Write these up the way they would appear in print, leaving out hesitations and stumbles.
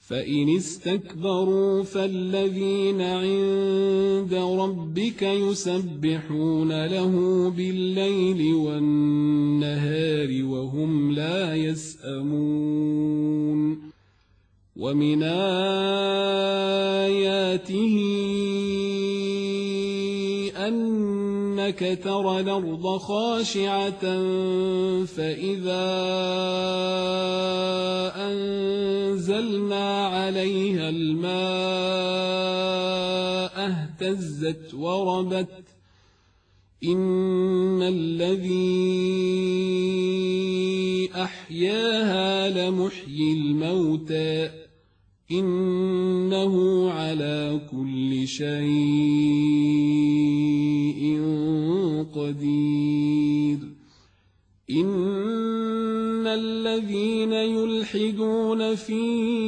فإن استكبروا فالذين عند ربك يسبحون له بالليل والنهار وهم لا يسأمون ومن آياته أنك ترى الأرض خاشعة فإذا أنزلنا عليها الماء اهتزت وربت إن الذي أحياها لمحيي الموتى إنه على كل شيء قدير إن الذين يلحدون في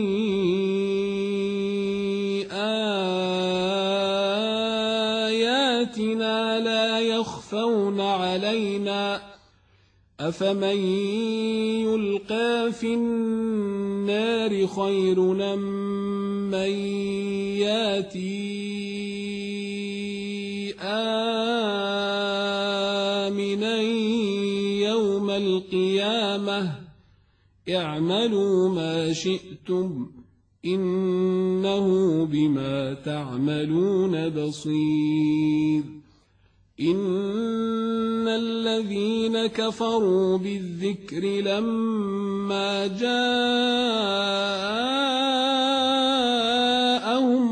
آياتنا لا يخفون علينا أفمن يلقى في النار خير أم من ياتي آمنا يوم القيامة اعملوا ما شئتم إنه بما تعملون بصير إن الذين كفروا بالذكر لما جاءهم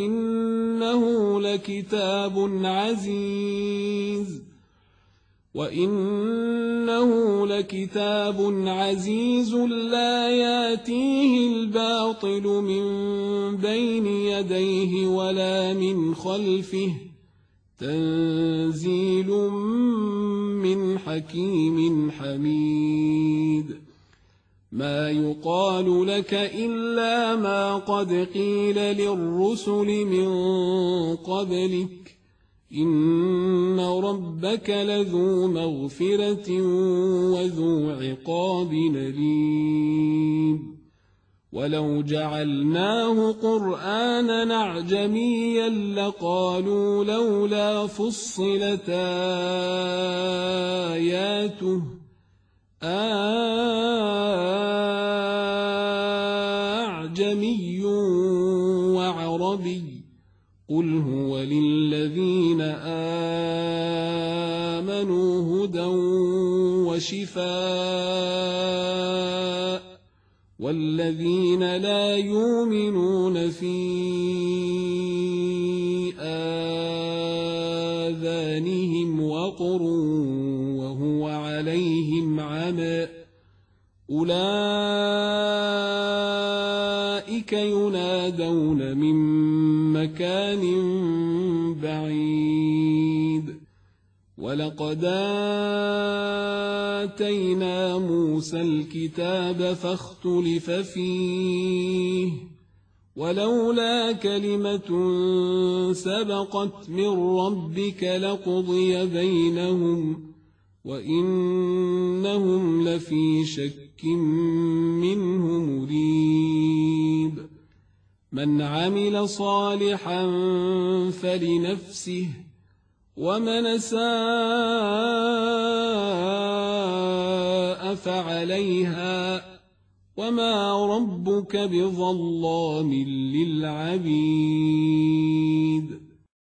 وإنه لكتاب عزيز لا ياتيه الباطل من بين يديه ولا من خلفه تنزيل من حكيم حميد ما يقال لك إلا ما قد قيل للرسل من قبلك إن ربك لذو مغفرة وذو عقاب أليم ولو جعلناه قرآنا أعجميا لقالوا لولا فصلت آياته أعجمي وعربي قل هو للذين آمنوا هدى وشفاء والذين لا يؤمنون في آذانهم وقر وهو عليهم عمى أولئك ينادون من مكان بعيد ولقد آتينا موسى الكتاب فاختلف فيه ولولا كلمة سبقت من ربك لقضي بينهم وإنهم لفي شك منه مريب من عمل صالحا فلنفسه ومن أساء فعليها وما ربك بظلام للعبيد